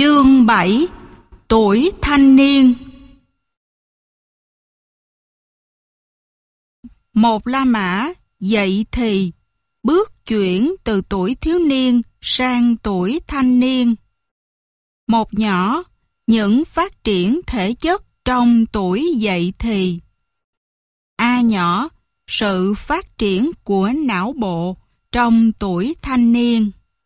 Chương 7. Tuổi thanh niên. Một La Mã dậy thì bước chuyển từ tuổi thiếu niên sang tuổi thanh niên. Một nhỏ, những phát triển thể chất trong tuổi dậy thì. A nhỏ, sự phát triển của não bộ trong tuổi thanh niên.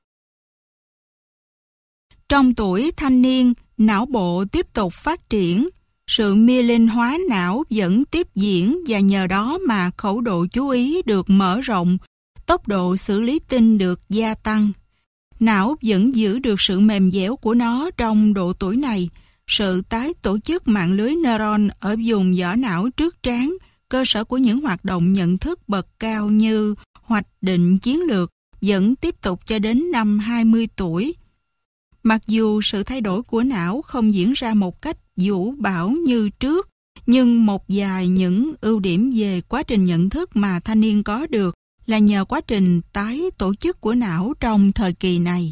Trong tuổi thanh niên, não bộ tiếp tục phát triển, sự myelin hóa não vẫn tiếp diễn và nhờ đó mà khẩu độ chú ý được mở rộng, tốc độ xử lý tin được gia tăng. Não vẫn giữ được sự mềm dẻo của nó trong độ tuổi này. Sự tái tổ chức mạng lưới neuron ở vùng vỏ não trước trán, cơ sở của những hoạt động nhận thức bậc cao như hoạch định chiến lược, vẫn tiếp tục cho đến năm 20 tuổi. Mặc dù sự thay đổi của não không diễn ra một cách vũ bão như trước, nhưng một vài những ưu điểm về quá trình nhận thức mà thanh niên có được là nhờ quá trình tái tổ chức của não trong thời kỳ này.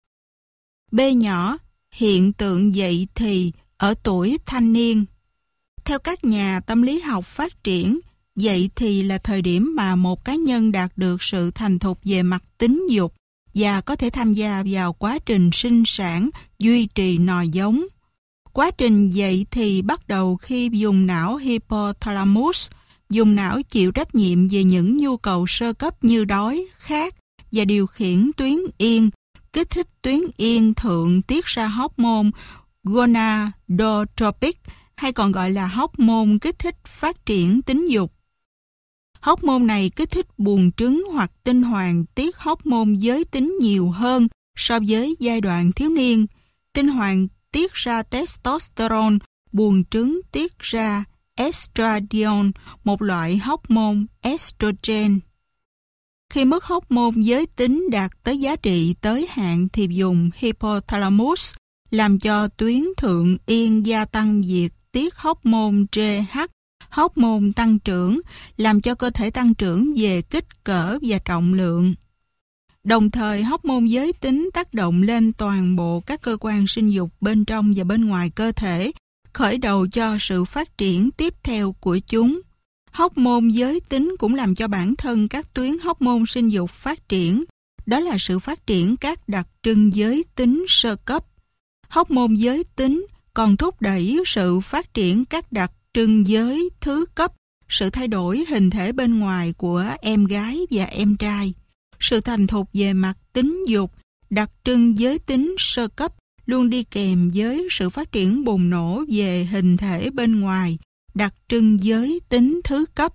B nhỏ, hiện tượng dậy thì ở tuổi thanh niên. Theo các nhà tâm lý học phát triển, dậy thì là thời điểm mà một cá nhân đạt được sự thành thục về mặt tính dục và có thể tham gia vào quá trình sinh sản, duy trì nòi giống. Quá trình dậy thì bắt đầu khi vùng não hypothalamus, vùng não chịu trách nhiệm về những nhu cầu sơ cấp như đói, khát và điều khiển tuyến yên, kích thích tuyến yên thượng tiết ra hormone gonadotropic hay còn gọi là hormone kích thích phát triển tính dục. Hormone này kích thích buồng trứng hoặc tinh hoàn tiết hormone giới tính nhiều hơn so với giai đoạn thiếu niên. Tinh hoàn tiết ra testosterone, buồng trứng tiết ra estradiol, một loại hormone estrogen. Khi mức hormone giới tính đạt tới giá trị tới hạn thì vùng hypothalamus làm cho tuyến thượng yên gia tăng việc tiết hormone GH, hormone tăng trưởng, làm cho cơ thể tăng trưởng về kích cỡ và trọng lượng. Đồng thời, hormone giới tính tác động lên toàn bộ các cơ quan sinh dục bên trong và bên ngoài cơ thể, khởi đầu cho sự phát triển tiếp theo của chúng. Hormone giới tính cũng làm cho bản thân các tuyến hormone sinh dục phát triển, đó là sự phát triển các đặc trưng giới tính sơ cấp. Hormone giới tính còn thúc đẩy sự phát triển các đặc trưng giới thứ cấp, sự thay đổi hình thể bên ngoài của em gái và em trai. Sự thành thục về mặt tính dục, đặc trưng giới tính sơ cấp luôn đi kèm với sự phát triển bùng nổ về hình thể bên ngoài, đặc trưng giới tính thứ cấp.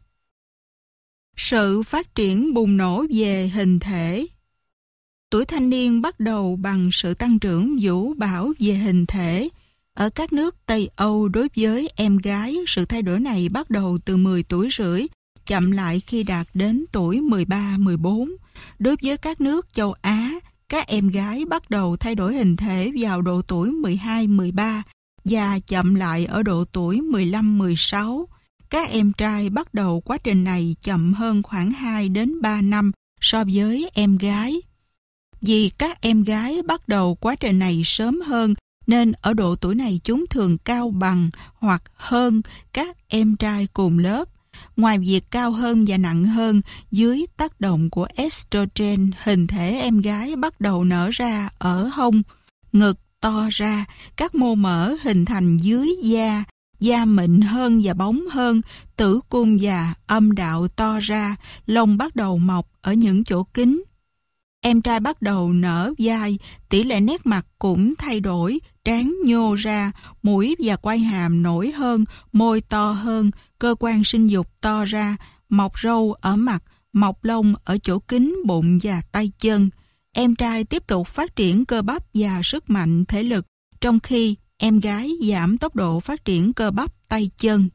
Sự phát triển bùng nổ về hình thể. Tuổi thanh niên bắt đầu bằng sự tăng trưởng vũ bão về hình thể. Ở các nước Tây Âu đối với em gái, sự thay đổi này bắt đầu từ 10 tuổi rưỡi, chậm lại khi đạt đến tuổi 13-14. Đối với các nước châu Á, các em gái bắt đầu thay đổi hình thể vào độ tuổi 12-13 và chậm lại ở độ tuổi 15-16. Các em trai bắt đầu quá trình này chậm hơn khoảng 2 đến 3 năm so với em gái. Vì các em gái bắt đầu quá trình này sớm hơn, nên ở độ tuổi này chúng thường cao bằng hoặc hơn các em trai cùng lớp. Ngoài việc cao hơn và nặng hơn, dưới tác động của estrogen, hình thể em gái bắt đầu nở ra ở hông, ngực to ra, các mô mỡ hình thành dưới da, da mịn hơn và bóng hơn, tử cung và âm đạo to ra, lông bắt đầu mọc ở những chỗ kín. Em trai bắt đầu nở vai, tỷ lệ nét mặt cũng thay đổi, trán nhô ra, mũi và quai hàm nổi hơn, môi to hơn, cơ quan sinh dục to ra, mọc râu ở mặt, mọc lông ở chỗ kín bụng và tay chân. Em trai tiếp tục phát triển cơ bắp và sức mạnh thể lực, trong khi em gái giảm tốc độ phát triển cơ bắp tay chân.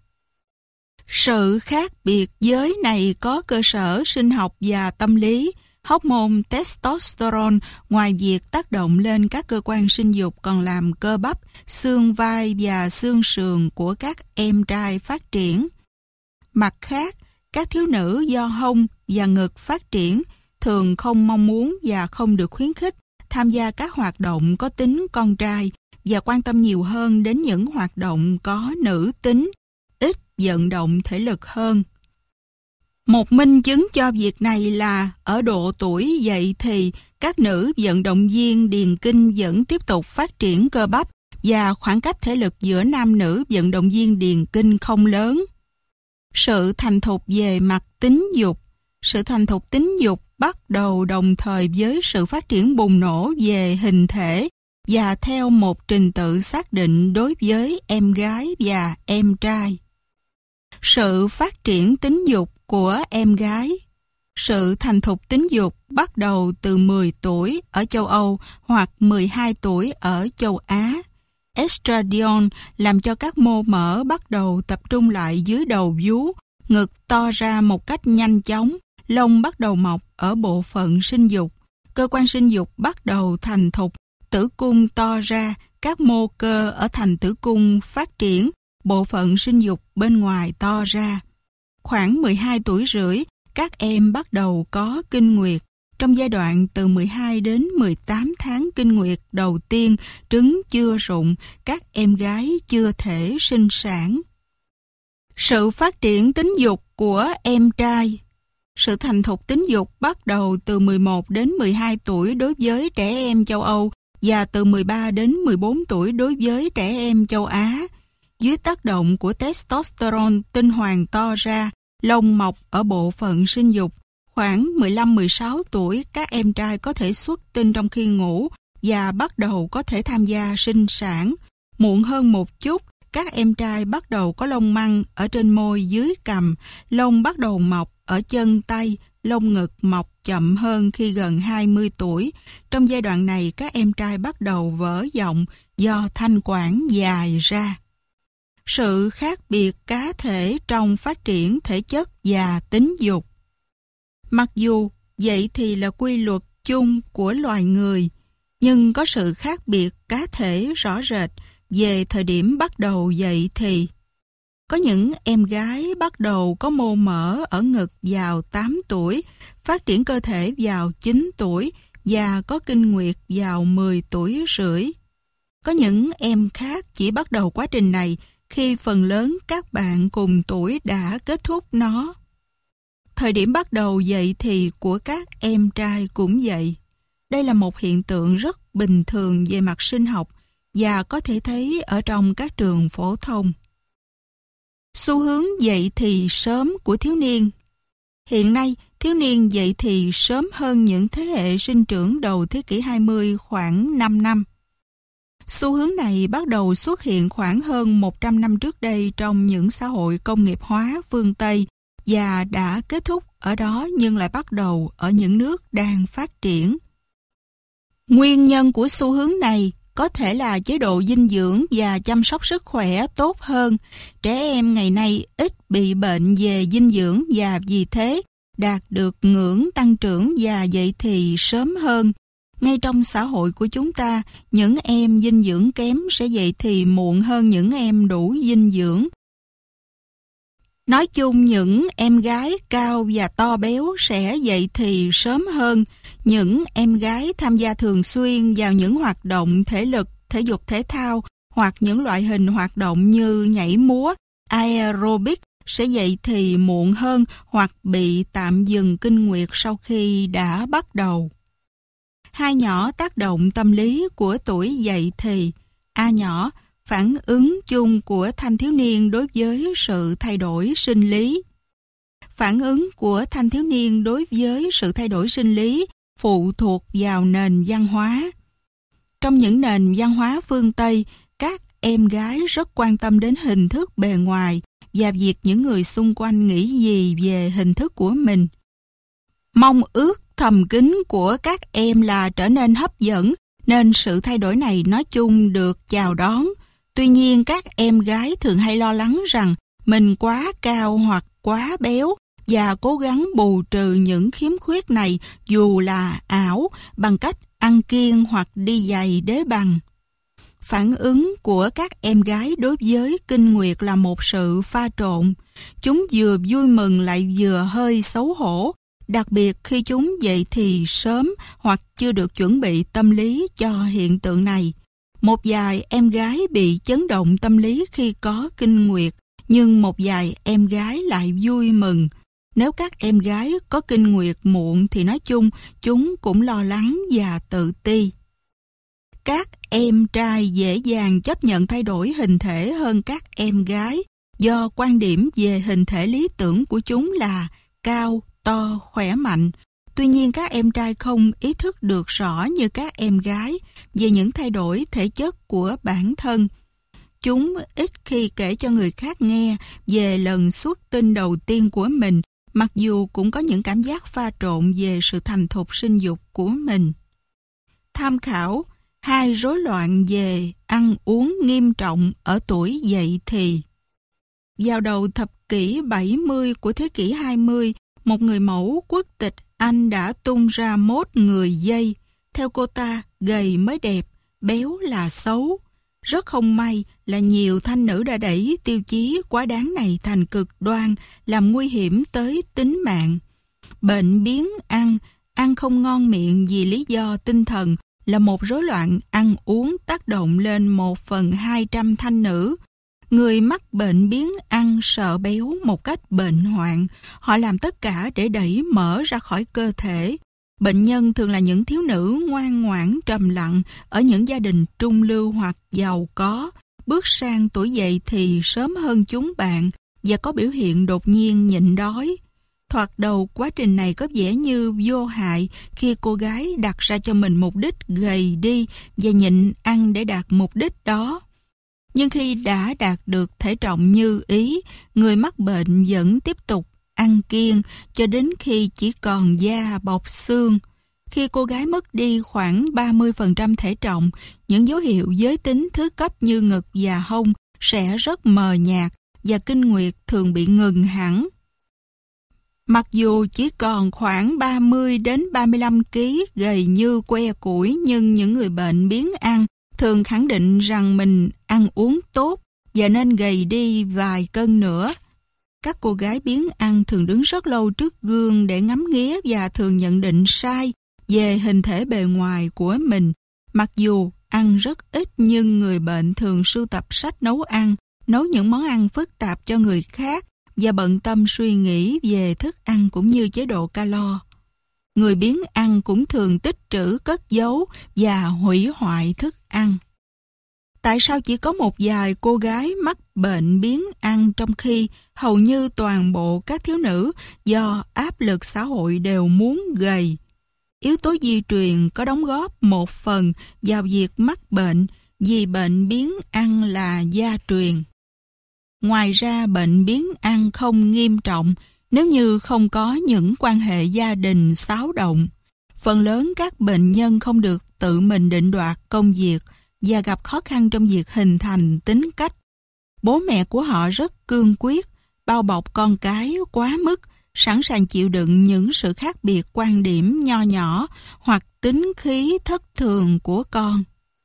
Sự khác biệt giới này có cơ sở sinh học và tâm lý. Hormone testosterone ngoài việc tác động lên các cơ quan sinh dục còn làm cơ bắp, xương vai và xương sườn của các em trai phát triển. Mặt khác, các thiếu nữ do hông và ngực phát triển thường không mong muốn và không được khuyến khích tham gia các hoạt động có tính con trai và quan tâm nhiều hơn đến những hoạt động có nữ tính, ít vận động thể lực hơn. Một minh chứng cho việc này là ở độ tuổi dậy thì các nữ vận động viên điền kinh vẫn tiếp tục phát triển cơ bắp và khoảng cách thể lực giữa nam nữ vận động viên điền kinh không lớn. Sự thành thục về mặt tính dục. Sự thành thục tính dục bắt đầu đồng thời với sự phát triển bùng nổ về hình thể và theo một trình tự xác định đối với em gái và em trai. Sự phát triển tính dục của em gái. Sự thành thục tính dục bắt đầu từ 10 tuổi ở châu Âu hoặc 12 tuổi ở châu Á. Estradiol làm cho các mô mỡ bắt đầu tập trung lại dưới đầu vú, ngực to ra một cách nhanh chóng, lông bắt đầu mọc ở bộ phận sinh dục, cơ quan sinh dục bắt đầu thành thục, tử cung to ra, các mô cơ ở thành tử cung phát triển, bộ phận sinh dục bên ngoài to ra. Khoảng 12 tuổi rưỡi, các em bắt đầu có kinh nguyệt. Trong giai đoạn từ 12 đến 18 tháng kinh nguyệt đầu tiên, trứng chưa rụng, các em gái chưa thể sinh sản. Sự phát triển tính dục của em trai. Sự thành thục tính dục bắt đầu từ 11 đến 12 tuổi đối với trẻ em châu Âu và từ 13 đến 14 tuổi đối với trẻ em châu Á. Dưới tác động của testosterone, tinh hoàn to ra, lông mọc ở bộ phận sinh dục. Khoảng 15-16 tuổi, các em trai có thể xuất tinh trong khi ngủ và bắt đầu có thể tham gia sinh sản. Muộn hơn một chút, các em trai bắt đầu có lông măng ở trên môi dưới cằm, lông bắt đầu mọc ở chân tay, lông ngực mọc chậm hơn khi gần 20 tuổi. Trong giai đoạn này, các em trai bắt đầu vỡ giọng do thanh quản dài ra. Sự khác biệt cá thể trong phát triển thể chất và tính dục. Mặc dù vậy thì là quy luật chung của loài người, nhưng có sự khác biệt cá thể rõ rệt về thời điểm bắt đầu dậy thì. Có những em gái bắt đầu có mô mỡ ở ngực vào 8 tuổi, phát triển cơ thể vào 9 tuổi và có kinh nguyệt vào 10 tuổi rưỡi. Có những em khác chỉ bắt đầu quá trình này khi phần lớn các bạn cùng tuổi đã kết thúc nó. Thời điểm bắt đầu dậy thì của các em trai cũng vậy. Đây là một hiện tượng rất bình thường về mặt sinh học và có thể thấy ở trong các trường phổ thông. Xu hướng dậy thì sớm của thiếu niên. Hiện nay, thiếu niên dậy thì sớm hơn những thế hệ sinh trưởng đầu thế kỷ 20 khoảng 5 năm. Xu hướng này bắt đầu xuất hiện khoảng hơn 100 năm trước đây trong những xã hội công nghiệp hóa phương Tây và đã kết thúc ở đó nhưng lại bắt đầu ở những nước đang phát triển. Nguyên nhân của xu hướng này có thể là chế độ dinh dưỡng và chăm sóc sức khỏe tốt hơn. Trẻ em ngày nay ít bị bệnh về dinh dưỡng và vì thế đạt được ngưỡng tăng trưởng và dậy thì sớm hơn. Ngay trong xã hội của chúng ta, những em dinh dưỡng kém sẽ dậy thì muộn hơn những em đủ dinh dưỡng. Nói chung, những em gái cao và to béo sẽ dậy thì sớm hơn. Những em gái tham gia thường xuyên vào những hoạt động thể lực, thể dục thể thao hoặc những loại hình hoạt động như nhảy múa, aerobic sẽ dậy thì muộn hơn hoặc bị tạm dừng kinh nguyệt sau khi đã bắt đầu. Hai nhỏ tác động tâm lý của tuổi dậy thì. A nhỏ, phản ứng chung của thanh thiếu niên đối với sự thay đổi sinh lý. Phản ứng của thanh thiếu niên đối với sự thay đổi sinh lý phụ thuộc vào nền văn hóa. Trong những nền văn hóa phương Tây, các em gái rất quan tâm đến hình thức bề ngoài và việc những người xung quanh nghĩ gì về hình thức của mình. Mong ước thầm kín của các em là trở nên hấp dẫn, nên sự thay đổi này nói chung được chào đón. Tuy nhiên, các em gái thường hay lo lắng rằng mình quá cao hoặc quá béo và cố gắng bù trừ những khiếm khuyết này dù là ảo bằng cách ăn kiêng hoặc đi giày đế bằng. Phản ứng của các em gái đối với kinh nguyệt là một sự pha trộn. Chúng vừa vui mừng lại vừa hơi xấu hổ, đặc biệt khi chúng dậy thì sớm hoặc chưa được chuẩn bị tâm lý cho hiện tượng này. Một vài em gái bị chấn động tâm lý khi có kinh nguyệt, nhưng một vài em gái lại vui mừng. Nếu các em gái có kinh nguyệt muộn thì nói chung chúng cũng lo lắng và tự ti. Các em trai dễ dàng chấp nhận thay đổi hình thể hơn các em gái do quan điểm về hình thể lý tưởng của chúng là cao, to, khỏe mạnh. Tuy nhiên các em trai không ý thức được rõ như các em gái về những thay đổi thể chất của bản thân. Chúng ít khi kể cho người khác nghe về lần xuất tinh đầu tiên của mình, mặc dù cũng có những cảm giác pha trộn về sự thành thục sinh dục của mình. Tham khảo 2 rối loạn về ăn uống nghiêm trọng ở tuổi dậy thì. Vào đầu thập kỷ 70 của thế kỷ 20, một người mẫu quốc tịch Anh đã tung ra mốt người dây. Theo cô ta, gầy mới đẹp, béo là xấu. Rất không may là nhiều thanh nữ đã đẩy tiêu chí quá đáng này thành cực đoan, làm nguy hiểm tới tính mạng. Bệnh biếng ăn, ăn không ngon miệng vì lý do tinh thần là một rối loạn ăn uống tác động lên 1/200 thanh nữ. Người mắc bệnh biếng ăn sợ béo một cách bệnh hoạn. Họ làm tất cả để đẩy mỡ ra khỏi cơ thể. Bệnh nhân thường là những thiếu nữ ngoan ngoãn trầm lặng ở những gia đình trung lưu hoặc giàu có, bước sang tuổi dậy thì sớm hơn chúng bạn và có biểu hiện đột nhiên nhịn đói. Thoạt đầu quá trình này có vẻ như vô hại khi cô gái đặt ra cho mình mục đích gầy đi và nhịn ăn để đạt mục đích đó. Nhưng khi đã đạt được thể trọng như ý, người mắc bệnh vẫn tiếp tục ăn kiêng cho đến khi chỉ còn da bọc xương. Khi cô gái mất đi khoảng 30% thể trọng, những dấu hiệu giới tính thứ cấp như ngực và hông sẽ rất mờ nhạt và kinh nguyệt thường bị ngừng hẳn. Mặc dù chỉ còn khoảng 30 đến 35 kg gầy như que củi, nhưng những người bệnh biếng ăn thường khẳng định rằng mình ăn uống tốt và nên gầy đi vài cân nữa. Các cô gái biếng ăn thường đứng rất lâu trước gương để ngắm nghía và thường nhận định sai về hình thể bề ngoài của mình. Mặc dù ăn rất ít nhưng người bệnh thường sưu tập sách nấu ăn, nấu những món ăn phức tạp cho người khác và bận tâm suy nghĩ về thức ăn cũng như chế độ calo. Người biếng ăn cũng thường tích trữ, cất giấu và hủy hoại thức ăn. Tại sao chỉ có một vài cô gái mắc bệnh biếng ăn trong khi hầu như toàn bộ các thiếu nữ do áp lực xã hội đều muốn gầy? Yếu tố di truyền có đóng góp một phần vào việc mắc bệnh vì bệnh biếng ăn là gia truyền. Ngoài ra, bệnh biếng ăn không nghiêm trọng nếu như không có những quan hệ gia đình xáo động. Phần lớn các bệnh nhân không được tự mình định đoạt công việc và gặp khó khăn trong việc hình thành tính cách. Bố mẹ của họ rất cương quyết, bao bọc con cái quá mức, sẵn sàng chịu đựng những sự khác biệt quan điểm nho nhỏ hoặc tính khí thất thường của con.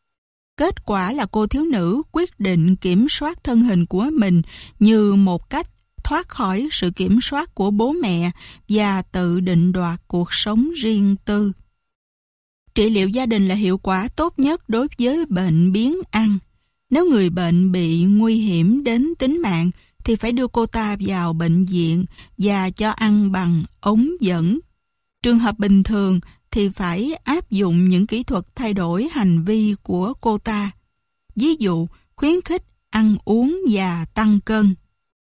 Kết quả là cô thiếu nữ quyết định kiểm soát thân hình của mình như một cách thoát khỏi sự kiểm soát của bố mẹ và tự định đoạt cuộc sống riêng tư. Trị liệu gia đình là hiệu quả tốt nhất đối với bệnh biếng ăn. Nếu người bệnh bị nguy hiểm đến tính mạng thì phải đưa cô ta vào bệnh viện và cho ăn bằng ống dẫn. Trường hợp bình thường thì phải áp dụng những kỹ thuật thay đổi hành vi của cô ta. Ví dụ, khuyến khích ăn uống và tăng cân.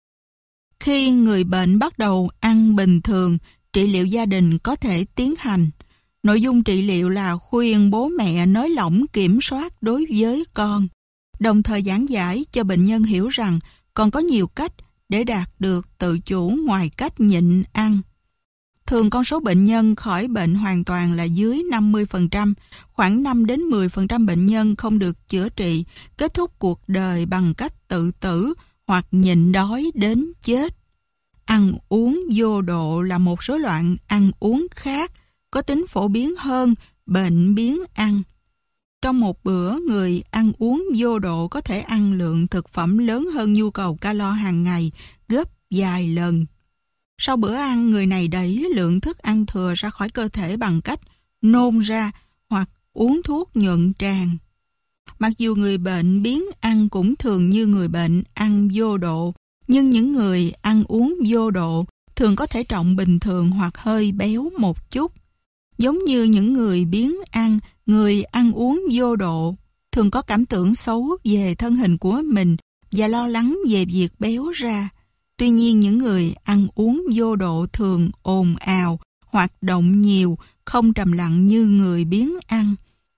Khi người bệnh bắt đầu ăn bình thường, trị liệu gia đình có thể tiến hành. Nội dung trị liệu là khuyên bố mẹ nới lỏng kiểm soát đối với con, đồng thời giảng giải cho bệnh nhân hiểu rằng còn có nhiều cách để đạt được tự chủ ngoài cách nhịn ăn. Thường con số bệnh nhân khỏi bệnh hoàn toàn là dưới 50%, khoảng 5 đến 10% bệnh nhân không được chữa trị, kết thúc cuộc đời bằng cách tự tử hoặc nhịn đói đến chết. Ăn uống vô độ là một rối loạn ăn uống khác, có tính phổ biến hơn bệnh biếng ăn. Trong một bữa, người ăn uống vô độ có thể ăn lượng thực phẩm lớn hơn nhu cầu calo hàng ngày gấp vài lần. Sau bữa ăn, người này đẩy lượng thức ăn thừa ra khỏi cơ thể bằng cách nôn ra hoặc uống thuốc nhuận tràng. Mặc dù người bệnh biếng ăn cũng thường như người bệnh ăn vô độ, nhưng những người ăn uống vô độ thường có thể trọng bình thường hoặc hơi béo một chút. Giống như những người biếng ăn, người ăn uống vô độ thường có cảm tưởng xấu về thân hình của mình và lo lắng về việc béo ra. Tuy nhiên, những người ăn uống vô độ thường ồn ào, hoạt động nhiều, không trầm lặng như người biếng ăn.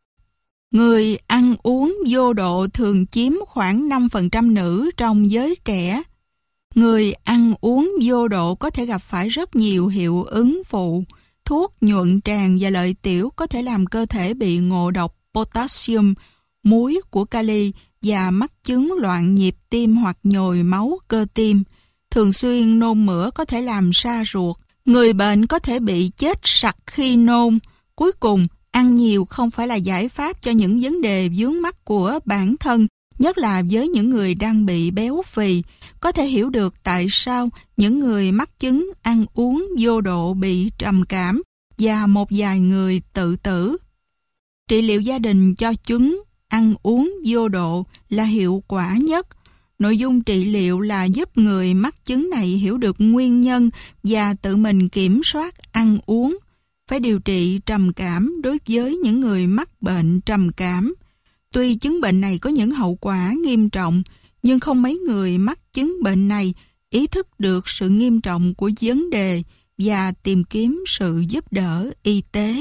Người ăn uống vô độ thường chiếm khoảng 5% nữ trong giới trẻ. Người ăn uống vô độ có thể gặp phải rất nhiều hiệu ứng phụ. Thuốc nhuận tràng và lợi tiểu có thể làm cơ thể bị ngộ độc potassium, muối của kali và mắc chứng loạn nhịp tim hoặc nhồi máu cơ tim. Thường xuyên nôn mửa có thể làm sa ruột. Người bệnh có thể bị chết sặc khi nôn. Cuối cùng, ăn nhiều không phải là giải pháp cho những vấn đề vướng mắc của bản thân, nhất là với những người đang bị béo phì. Có thể hiểu được tại sao những người mắc chứng ăn uống vô độ bị trầm cảm và một vài người tự tử. Trị liệu gia đình cho chứng ăn uống vô độ là hiệu quả nhất. Nội dung trị liệu là giúp người mắc chứng này hiểu được nguyên nhân và tự mình kiểm soát ăn uống. Phải điều trị trầm cảm đối với những người mắc bệnh trầm cảm. Tuy chứng bệnh này có những hậu quả nghiêm trọng, nhưng không mấy người mắc chứng bệnh này ý thức được sự nghiêm trọng của vấn đề và tìm kiếm sự giúp đỡ y tế.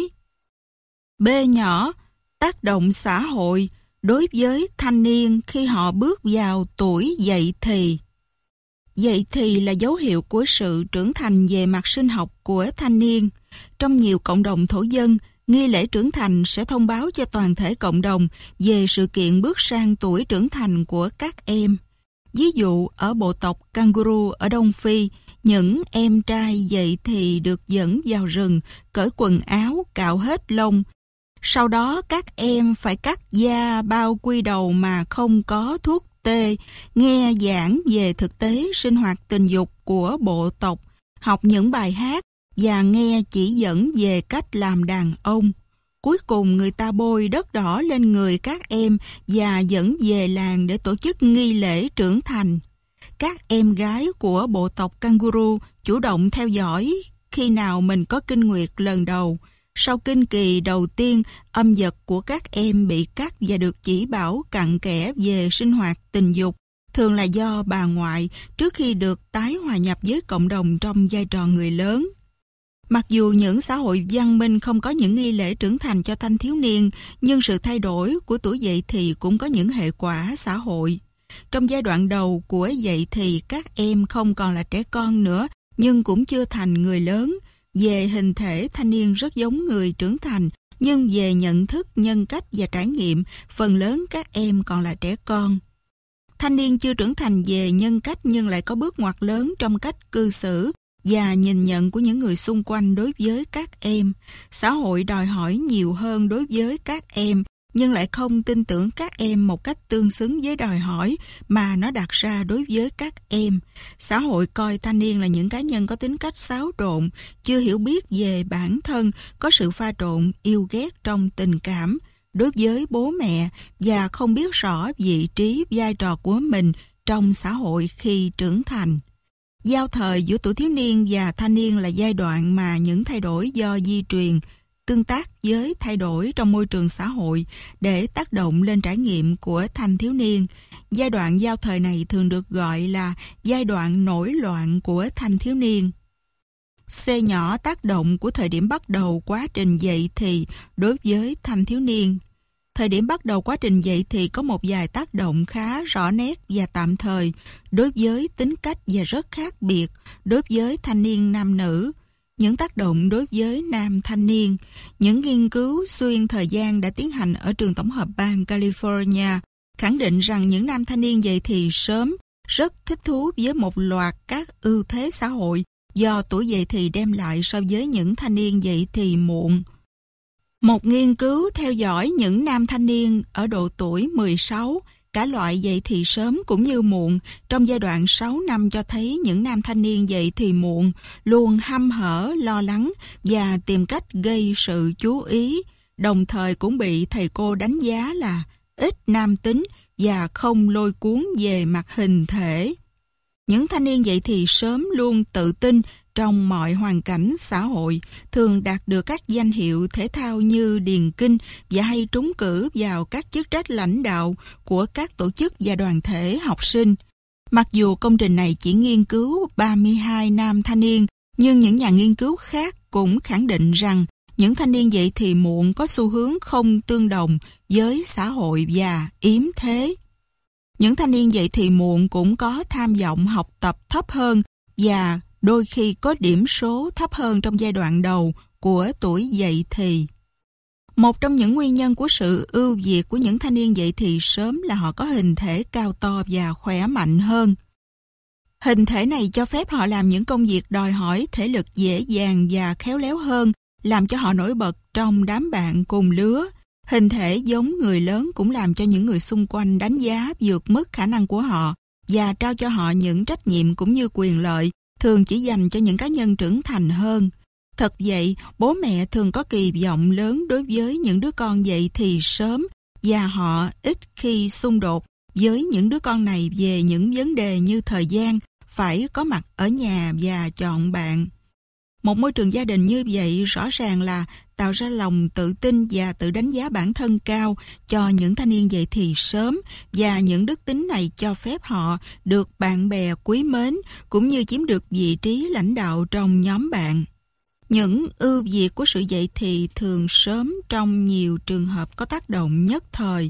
B nhỏ, tác động xã hội đối với thanh niên khi họ bước vào tuổi dậy thì. Dậy thì là dấu hiệu của sự trưởng thành về mặt sinh học của thanh niên. Trong nhiều cộng đồng thổ dân, nghi lễ trưởng thành sẽ thông báo cho toàn thể cộng đồng về sự kiện bước sang tuổi trưởng thành của các em. Ví dụ, ở bộ tộc Kangaroo ở Đông Phi, những em trai dậy thì được dẫn vào rừng, cởi quần áo, cạo hết lông. Sau đó các em phải cắt da bao quy đầu mà không có thuốc tê, nghe giảng về thực tế sinh hoạt tình dục của bộ tộc, học những bài hát và nghe chỉ dẫn về cách làm đàn ông. Cuối cùng người ta bôi đất đỏ lên người các em và dẫn về làng để tổ chức nghi lễ trưởng thành. Các em gái của bộ tộc Kangaroo chủ động theo dõi khi nào mình có kinh nguyệt lần đầu. Sau kinh kỳ đầu tiên, âm vật của các em bị cắt và được chỉ bảo cặn kẽ về sinh hoạt tình dục, thường là do bà ngoại trước khi được tái hòa nhập với cộng đồng trong vai trò người lớn. Mặc dù những xã hội văn minh không có những nghi lễ trưởng thành cho thanh thiếu niên, nhưng sự thay đổi của tuổi dậy thì cũng có những hệ quả xã hội. Trong giai đoạn đầu của dậy thì, các em không còn là trẻ con nữa, nhưng cũng chưa thành người lớn. Về hình thể, thanh niên rất giống người trưởng thành, nhưng về nhận thức, nhân cách và trải nghiệm, phần lớn các em còn là trẻ con. Thanh niên chưa trưởng thành về nhân cách nhưng lại có bước ngoặt lớn trong cách cư xử và nhìn nhận của những người xung quanh đối với các em. Xã hội đòi hỏi nhiều hơn đối với các em, nhưng lại không tin tưởng các em một cách tương xứng với đòi hỏi mà nó đặt ra đối với các em. Xã hội coi thanh niên là những cá nhân có tính cách xáo trộn, chưa hiểu biết về bản thân, có sự pha trộn, yêu ghét trong tình cảm đối với bố mẹ và không biết rõ vị trí, vai trò của mình trong xã hội khi trưởng thành. Giao thời giữa tuổi thiếu niên và thanh niên là giai đoạn mà những thay đổi do di truyền tương tác với thay đổi trong môi trường xã hội để tác động lên trải nghiệm của thanh thiếu niên. Giai đoạn giao thời này thường được gọi là giai đoạn nổi loạn của thanh thiếu niên. C nhỏ, tác động của thời điểm bắt đầu quá trình dậy thì đối với thanh thiếu niên. Thời điểm bắt đầu quá trình dậy thì có một vài tác động khá rõ nét và tạm thời đối với tính cách và rất khác biệt đối với thanh niên nam nữ. Những tác động đối với nam thanh niên. Những nghiên cứu xuyên thời gian đã tiến hành ở trường tổng hợp bang California khẳng định rằng những nam thanh niên dậy thì sớm rất thích thú với một loạt các ưu thế xã hội do tuổi dậy thì đem lại so với những thanh niên dậy thì muộn. Một nghiên cứu theo dõi những nam thanh niên ở độ tuổi 16, cả loại dậy thì sớm cũng như muộn, trong giai đoạn 6 năm cho thấy những nam thanh niên dậy thì muộn luôn hăm hở, lo lắng và tìm cách gây sự chú ý, đồng thời cũng bị thầy cô đánh giá là ít nam tính và không lôi cuốn về mặt hình thể. Những thanh niên dậy thì sớm luôn tự tin trong mọi hoàn cảnh xã hội, thường đạt được các danh hiệu thể thao như điền kinh và hay trúng cử vào các chức trách lãnh đạo của các tổ chức và đoàn thể học sinh. Mặc dù công trình này chỉ nghiên cứu 32 nam thanh niên, nhưng những nhà nghiên cứu khác cũng khẳng định rằng những thanh niên dậy thì muộn có xu hướng không tương đồng với xã hội và yếm thế. Những thanh niên dậy thì muộn cũng có tham vọng học tập thấp hơn và đôi khi có điểm số thấp hơn trong giai đoạn đầu của tuổi dậy thì. Một trong những nguyên nhân của sự ưu việt của những thanh niên dậy thì sớm là họ có hình thể cao to và khỏe mạnh hơn. Hình thể này cho phép họ làm những công việc đòi hỏi thể lực dễ dàng và khéo léo hơn, làm cho họ nổi bật trong đám bạn cùng lứa. Hình thể giống người lớn cũng làm cho những người xung quanh đánh giá vượt mức khả năng của họ và trao cho họ những trách nhiệm cũng như quyền lợi thường chỉ dành cho những cá nhân trưởng thành hơn. Thật vậy, bố mẹ thường có kỳ vọng lớn đối với những đứa con dậy thì sớm và họ ít khi xung đột với những đứa con này về những vấn đề như thời gian, phải có mặt ở nhà và chọn bạn. Một môi trường gia đình như vậy rõ ràng là tạo ra lòng tự tin và tự đánh giá bản thân cao cho những thanh niên dậy thì sớm, và những đức tính này cho phép họ được bạn bè quý mến cũng như chiếm được vị trí lãnh đạo trong nhóm bạn. Những ưu việt của sự dậy thì thường sớm trong nhiều trường hợp có tác động nhất thời.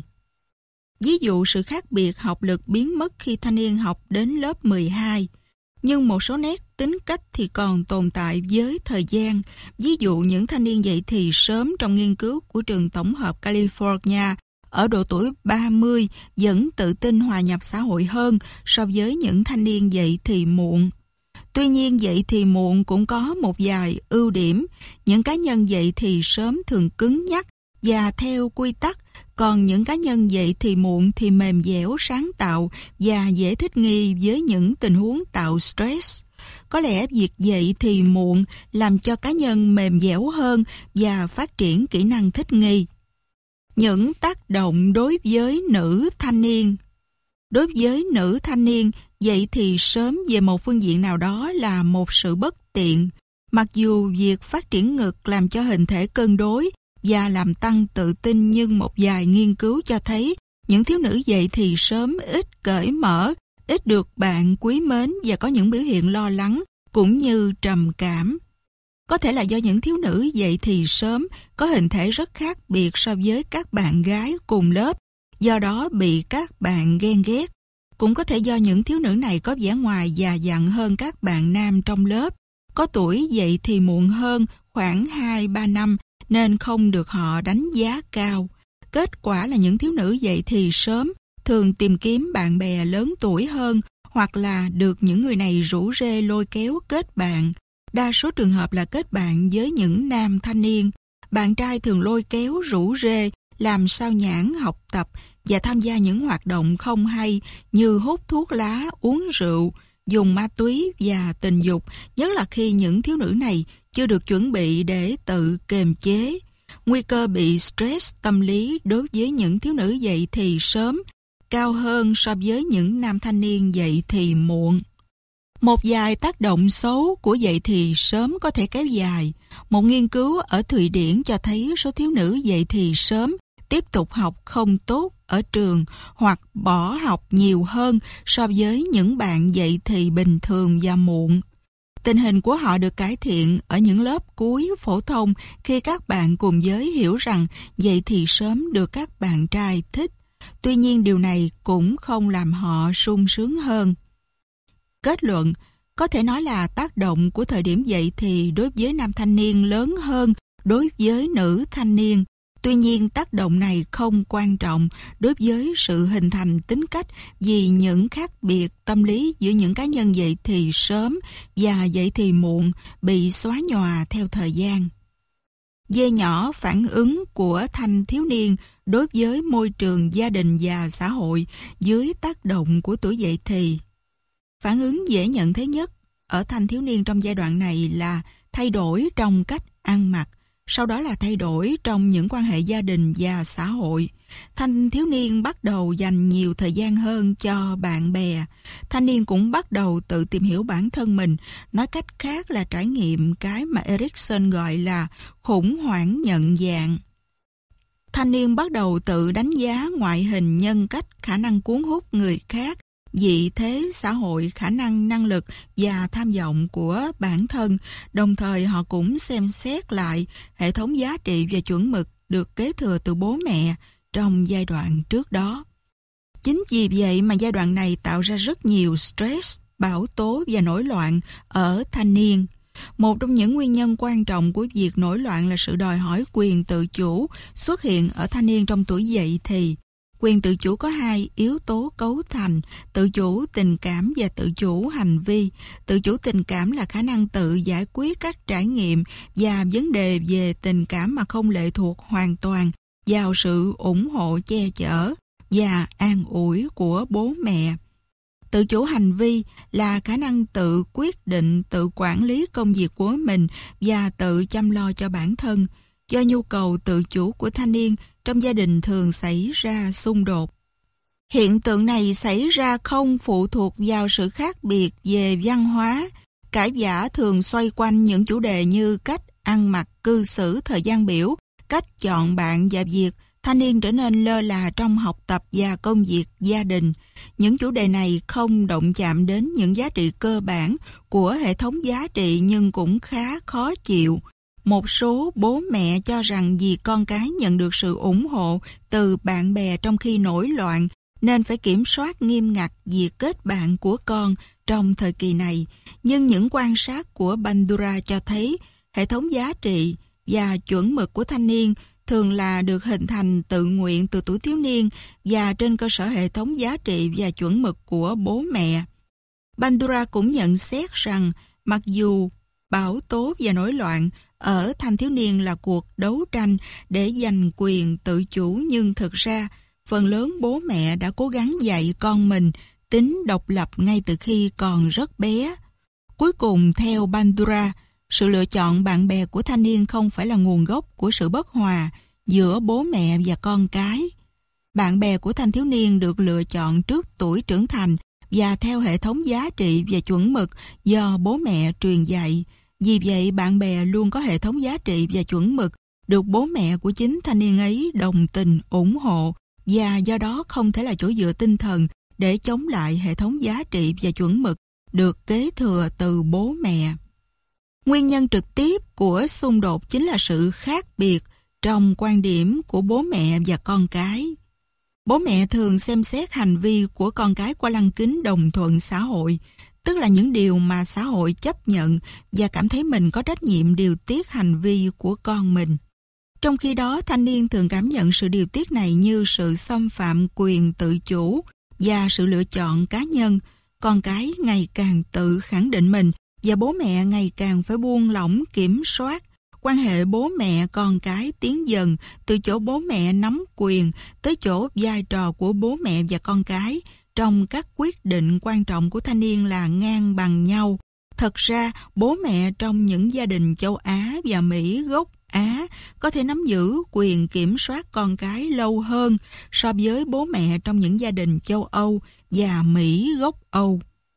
Ví dụ sự khác biệt học lực biến mất khi thanh niên học đến lớp 12. Nhưng một số nét tính cách thì còn tồn tại với thời gian. Ví dụ những thanh niên dậy thì sớm trong nghiên cứu của trường tổng hợp California ở độ tuổi 30 vẫn tự tin hòa nhập xã hội hơn so với những thanh niên dậy thì muộn. Tuy nhiên dậy thì muộn cũng có một vài ưu điểm. Những cá nhân dậy thì sớm thường cứng nhắc và theo quy tắc, còn những cá nhân dậy thì muộn thì mềm dẻo, sáng tạo và dễ thích nghi với những tình huống tạo stress. Có lẽ việc dậy thì muộn làm cho cá nhân mềm dẻo hơn và phát triển kỹ năng thích nghi. Những tác động đối với nữ thanh niên. Đối với nữ thanh niên, dậy thì sớm về một phương diện nào đó là một sự bất tiện. Mặc dù việc phát triển ngực làm cho hình thể cân đối và làm tăng tự tin, nhưng một vài nghiên cứu cho thấy những thiếu nữ dậy thì sớm ít cởi mở, ít được bạn quý mến và có những biểu hiện lo lắng cũng như trầm cảm. Có thể là do những thiếu nữ dậy thì sớm có hình thể rất khác biệt so với các bạn gái cùng lớp, do đó bị các bạn ghen ghét. Cũng có thể do những thiếu nữ này có vẻ ngoài già dặn hơn các bạn nam trong lớp, có tuổi dậy thì muộn hơn khoảng 2-3 năm nên không được họ đánh giá cao. Kết quả là những thiếu nữ dậy thì sớm thường tìm kiếm bạn bè lớn tuổi hơn hoặc là được những người này rủ rê lôi kéo kết bạn. Đa số trường hợp là kết bạn với những nam thanh niên. Bạn trai thường lôi kéo rủ rê, làm sao nhãng học tập và tham gia những hoạt động không hay như hút thuốc lá, uống rượu, dùng ma túy và tình dục, nhất là khi những thiếu nữ này chưa được chuẩn bị để tự kiềm chế. Nguy cơ bị stress tâm lý đối với những thiếu nữ dậy thì sớm cao hơn so với những nam thanh niên dậy thì muộn. Một vài tác động xấu của dậy thì sớm có thể kéo dài. Một nghiên cứu ở Thụy Điển cho thấy số thiếu nữ dậy thì sớm tiếp tục học không tốt ở trường hoặc bỏ học nhiều hơn so với những bạn dậy thì bình thường và muộn. Tình hình của họ được cải thiện ở những lớp cuối phổ thông khi các bạn cùng giới hiểu rằng dậy thì sớm được các bạn trai thích. Tuy nhiên điều này cũng không làm họ sung sướng hơn. Kết luận, có thể nói là tác động của thời điểm dậy thì đối với nam thanh niên lớn hơn đối với nữ thanh niên. Tuy nhiên tác động này không quan trọng đối với sự hình thành tính cách vì những khác biệt tâm lý giữa những cá nhân dậy thì sớm và dậy thì muộn bị xóa nhòa theo thời gian. Dê nhỏ phản ứng của thanh thiếu niên đối với môi trường gia đình và xã hội dưới tác động của tuổi dậy thì. Phản ứng dễ nhận thấy nhất ở thanh thiếu niên trong giai đoạn này là thay đổi trong cách ăn mặc, Sau đó là thay đổi trong những quan hệ gia đình và xã hội. Thanh thiếu niên bắt đầu dành nhiều thời gian hơn cho bạn bè. Thanh niên cũng bắt đầu tự tìm hiểu bản thân mình, nói cách khác là trải nghiệm cái mà Erikson gọi là khủng hoảng nhận dạng. Thanh niên bắt đầu tự đánh giá ngoại hình, nhân cách, khả năng cuốn hút người khác, vị thế xã hội, khả năng, năng lực và tham vọng của bản thân. Đồng thời họ cũng xem xét lại hệ thống giá trị và chuẩn mực được kế thừa từ bố mẹ trong giai đoạn trước đó. Chính vì vậy mà giai đoạn này tạo ra rất nhiều stress, bão tố và nổi loạn ở thanh niên. Một trong những nguyên nhân quan trọng của việc nổi loạn là sự đòi hỏi quyền tự chủ xuất hiện ở thanh niên trong tuổi dậy thì. Quyền tự chủ có hai yếu tố cấu thành: tự chủ tình cảm và tự chủ hành vi. Tự chủ tình cảm là khả năng tự giải quyết các trải nghiệm và vấn đề về tình cảm mà không lệ thuộc hoàn toàn vào sự ủng hộ, che chở và an ủi của bố mẹ. Tự chủ hành vi là khả năng tự quyết định, tự quản lý công việc của mình và tự chăm lo cho bản thân. Do nhu cầu tự chủ của thanh niên, trong gia đình thường xảy ra xung đột. Hiện tượng này xảy ra không phụ thuộc vào sự khác biệt về văn hóa. Cãi vã thường xoay quanh những chủ đề như cách ăn mặc, cư xử, thời gian biểu, cách chọn bạn và việc thanh niên trở nên lơ là trong học tập và công việc gia đình. Những chủ đề này không động chạm đến những giá trị cơ bản của hệ thống giá trị nhưng cũng khá khó chịu. Một số bố mẹ cho rằng vì con cái nhận được sự ủng hộ từ bạn bè trong khi nổi loạn nên phải kiểm soát nghiêm ngặt việc kết bạn của con trong thời kỳ này. Nhưng những quan sát của Bandura cho thấy hệ thống giá trị và chuẩn mực của thanh niên thường là được hình thành tự nguyện từ tuổi thiếu niên và trên cơ sở hệ thống giá trị và chuẩn mực của bố mẹ. Bandura cũng nhận xét rằng mặc dù bão tố và nổi loạn ở thanh thiếu niên là cuộc đấu tranh để giành quyền tự chủ, nhưng thực ra phần lớn bố mẹ đã cố gắng dạy con mình tính độc lập ngay từ khi còn rất bé. Cuối cùng, theo Bandura, sự lựa chọn bạn bè của thanh niên không phải là nguồn gốc của sự bất hòa giữa bố mẹ và con cái. Bạn bè của thanh thiếu niên được lựa chọn trước tuổi trưởng thành và theo hệ thống giá trị và chuẩn mực do bố mẹ truyền dạy. Vì vậy, bạn bè luôn có hệ thống giá trị và chuẩn mực được bố mẹ của chính thanh niên ấy đồng tình, ủng hộ và do đó không thể là chỗ dựa tinh thần để chống lại hệ thống giá trị và chuẩn mực được kế thừa từ bố mẹ. Nguyên nhân trực tiếp của xung đột chính là sự khác biệt trong quan điểm của bố mẹ và con cái. Bố mẹ thường xem xét hành vi của con cái qua lăng kính đồng thuận xã hội, tức là những điều mà xã hội chấp nhận và cảm thấy mình có trách nhiệm điều tiết hành vi của con mình. Trong khi đó, thanh niên thường cảm nhận sự điều tiết này như sự xâm phạm quyền tự chủ và sự lựa chọn cá nhân. Con cái ngày càng tự khẳng định mình và bố mẹ ngày càng phải buông lỏng kiểm soát. Quan hệ bố mẹ con cái tiến dần từ chỗ bố mẹ nắm quyền tới chỗ vai trò của bố mẹ và con cái trong các quyết định quan trọng của thanh niên là ngang bằng nhau. Thật ra, bố mẹ trong những gia đình châu Á và Mỹ gốc Á có thể nắm giữ quyền kiểm soát con cái lâu hơn so với bố mẹ trong những gia đình châu Âu và Mỹ gốc Âu.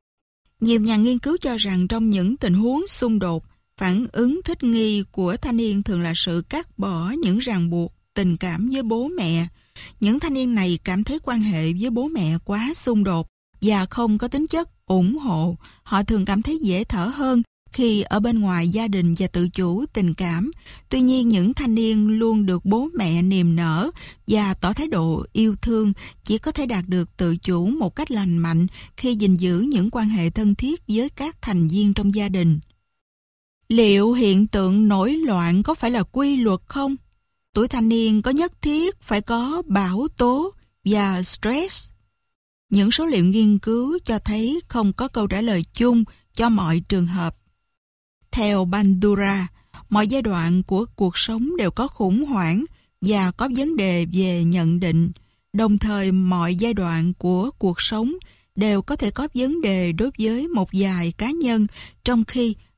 Nhiều nhà nghiên cứu cho rằng trong những tình huống xung đột, phản ứng thích nghi của thanh niên thường là sự cắt bỏ những ràng buộc tình cảm với bố mẹ. Những thanh niên này cảm thấy quan hệ với bố mẹ quá xung đột và không có tính chất ủng hộ. Họ thường cảm thấy dễ thở hơn khi ở bên ngoài gia đình và tự chủ tình cảm. Tuy nhiên, những thanh niên luôn được bố mẹ niềm nở và tỏ thái độ yêu thương chỉ có thể đạt được tự chủ một cách lành mạnh khi gìn giữ những quan hệ thân thiết với các thành viên trong gia đình. Liệu hiện tượng nổi loạn có phải là quy luật không? Tuổi thanh niên có nhất thiết phải có bão tố và stress? Những số liệu nghiên cứu cho thấy không có câu trả lời chung cho mọi trường hợp. Theo Bandura, mọi giai đoạn của cuộc sống đều có khủng hoảng và có vấn đề về nhận định. Đồng thời, mọi giai đoạn của cuộc sống đều có thể có vấn đề đối với một vài cá nhân, trong khi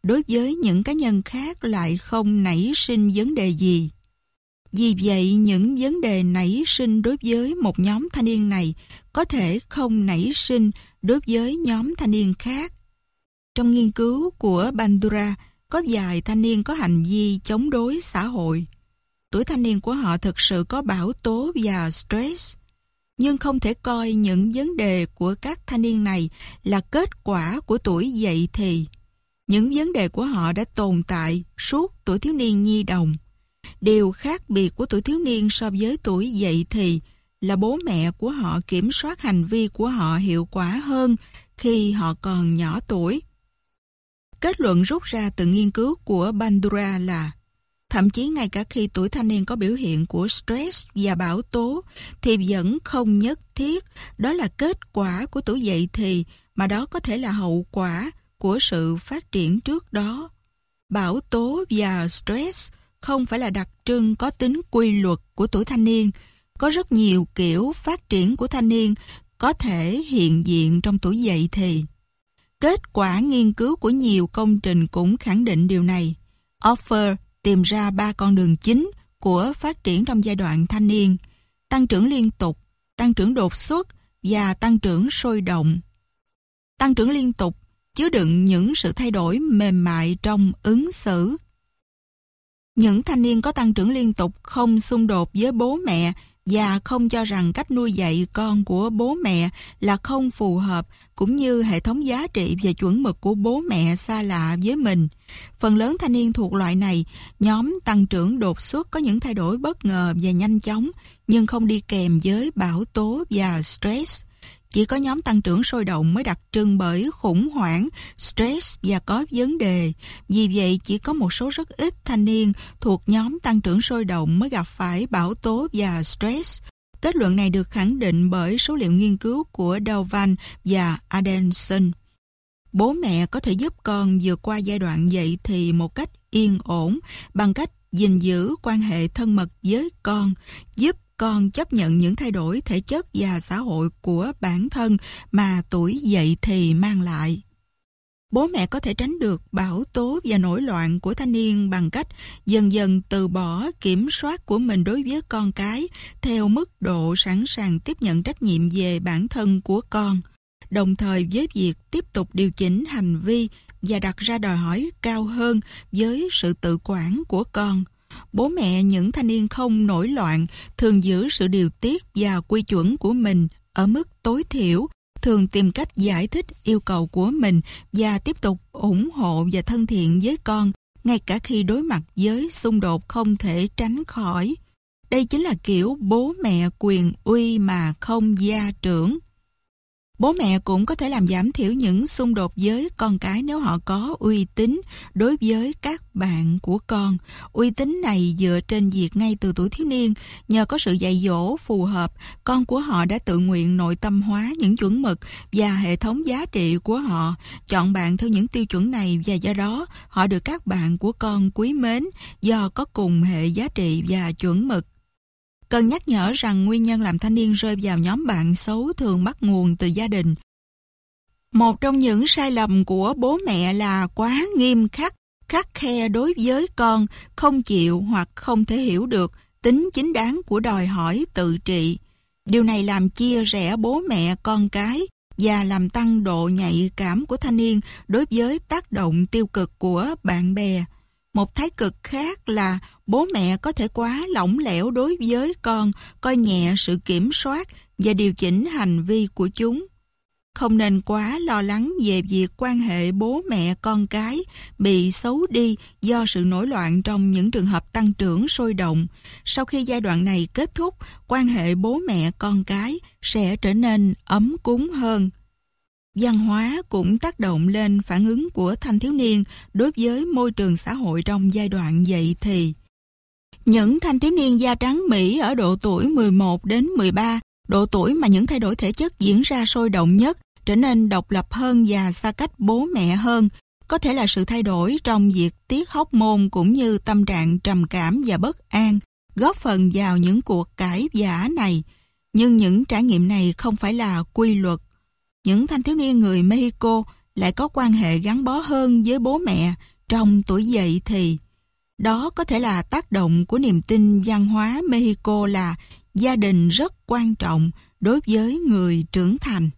đối với những cá nhân khác lại không nảy sinh vấn đề gì. Vì vậy, những vấn đề nảy sinh đối với một nhóm thanh niên này có thể không nảy sinh đối với nhóm thanh niên khác. Trong nghiên cứu của Bandura, có vài thanh niên có hành vi chống đối xã hội. Tuổi thanh niên của họ thực sự có bão tố và stress, nhưng không thể coi những vấn đề của các thanh niên này là kết quả của tuổi dậy thì. Những vấn đề của họ đã tồn tại suốt tuổi thiếu niên nhi đồng. Điều khác biệt của tuổi thiếu niên so với tuổi dậy thì là bố mẹ của họ kiểm soát hành vi của họ hiệu quả hơn khi họ còn nhỏ tuổi. Kết luận rút ra từ nghiên cứu của Bandura là thậm chí ngay cả khi tuổi thanh niên có biểu hiện của stress và bão tố thì vẫn không nhất thiết đó là kết quả của tuổi dậy thì, mà đó có thể là hậu quả của sự phát triển trước đó. Bão tố và stress không phải là đặc trưng có tính quy luật của tuổi thanh niên. Có rất nhiều kiểu phát triển của thanh niên có thể hiện diện trong tuổi dậy thì. Kết quả nghiên cứu của nhiều công trình cũng khẳng định điều này. Offer tìm ra 3 con đường chính của phát triển trong giai đoạn thanh niên: tăng trưởng liên tục, tăng trưởng đột xuất và tăng trưởng sôi động. Tăng trưởng liên tục chứa đựng những sự thay đổi mềm mại trong ứng xử. Những thanh niên có tăng trưởng liên tục không xung đột với bố mẹ và không cho rằng cách nuôi dạy con của bố mẹ là không phù hợp, cũng như hệ thống giá trị và chuẩn mực của bố mẹ xa lạ với mình. Phần lớn thanh niên thuộc loại này, nhóm tăng trưởng đột xuất có những thay đổi bất ngờ và nhanh chóng, nhưng không đi kèm với bão tố và stress. Chỉ có nhóm tăng trưởng sôi động mới đặc trưng bởi khủng hoảng, stress và có vấn đề. Vì vậy, chỉ có một số rất ít thanh niên thuộc nhóm tăng trưởng sôi động mới gặp phải bão tố và stress. Kết luận này được khẳng định bởi số liệu nghiên cứu của Dovan và Adelson. Bố mẹ có thể giúp con vượt qua giai đoạn dậy thì một cách yên ổn bằng cách gìn giữ quan hệ thân mật với con, giúp con chấp nhận những thay đổi thể chất và xã hội của bản thân mà tuổi dậy thì mang lại. Bố mẹ có thể tránh được bão tố và nổi loạn của thanh niên bằng cách dần dần từ bỏ kiểm soát của mình đối với con cái theo mức độ sẵn sàng tiếp nhận trách nhiệm về bản thân của con, đồng thời với việc tiếp tục điều chỉnh hành vi và đặt ra đòi hỏi cao hơn với sự tự quản của con. Bố mẹ những thanh niên không nổi loạn thường giữ sự điều tiết và quy chuẩn của mình ở mức tối thiểu, thường tìm cách giải thích yêu cầu của mình và tiếp tục ủng hộ và thân thiện với con, ngay cả khi đối mặt với xung đột không thể tránh khỏi. Đây chính là kiểu bố mẹ quyền uy mà không gia trưởng. Bố mẹ cũng có thể làm giảm thiểu những xung đột với con cái nếu họ có uy tín đối với các bạn của con. Uy tín này dựa trên việc ngay từ tuổi thiếu niên, nhờ có sự dạy dỗ phù hợp, con của họ đã tự nguyện nội tâm hóa những chuẩn mực và hệ thống giá trị của họ, chọn bạn theo những tiêu chuẩn này, và do đó họ được các bạn của con quý mến do có cùng hệ giá trị và chuẩn mực. Cần nhắc nhở rằng nguyên nhân làm thanh niên rơi vào nhóm bạn xấu thường bắt nguồn từ gia đình. Một trong những sai lầm của bố mẹ là quá nghiêm khắc, khắt khe đối với con, không chịu hoặc không thể hiểu được tính chính đáng của đòi hỏi tự trị. Điều này làm chia rẽ bố mẹ con cái và làm tăng độ nhạy cảm của thanh niên đối với tác động tiêu cực của bạn bè. Một thái cực khác là bố mẹ có thể quá lỏng lẻo đối với con, coi nhẹ sự kiểm soát và điều chỉnh hành vi của chúng. Không nên quá lo lắng về việc quan hệ bố mẹ con cái bị xấu đi do sự nổi loạn trong những trường hợp tăng trưởng sôi động. Sau khi giai đoạn này kết thúc, quan hệ bố mẹ con cái sẽ trở nên ấm cúng hơn. Văn hóa cũng tác động lên phản ứng của thanh thiếu niên đối với môi trường xã hội trong giai đoạn dậy thì. Những thanh thiếu niên da trắng Mỹ ở độ tuổi 11 đến 13, độ tuổi mà những thay đổi thể chất diễn ra sôi động nhất, trở nên độc lập hơn và xa cách bố mẹ hơn. Có thể là sự thay đổi trong việc tiết hormone cũng như tâm trạng trầm cảm và bất an, góp phần vào những cuộc cãi vã này. Nhưng những trải nghiệm này không phải là quy luật. Những thanh thiếu niên người Mexico lại có quan hệ gắn bó hơn với bố mẹ Trong tuổi dậy thì, đó có thể là tác động của niềm tin văn hóa Mexico là gia đình rất quan trọng đối với người trưởng thành.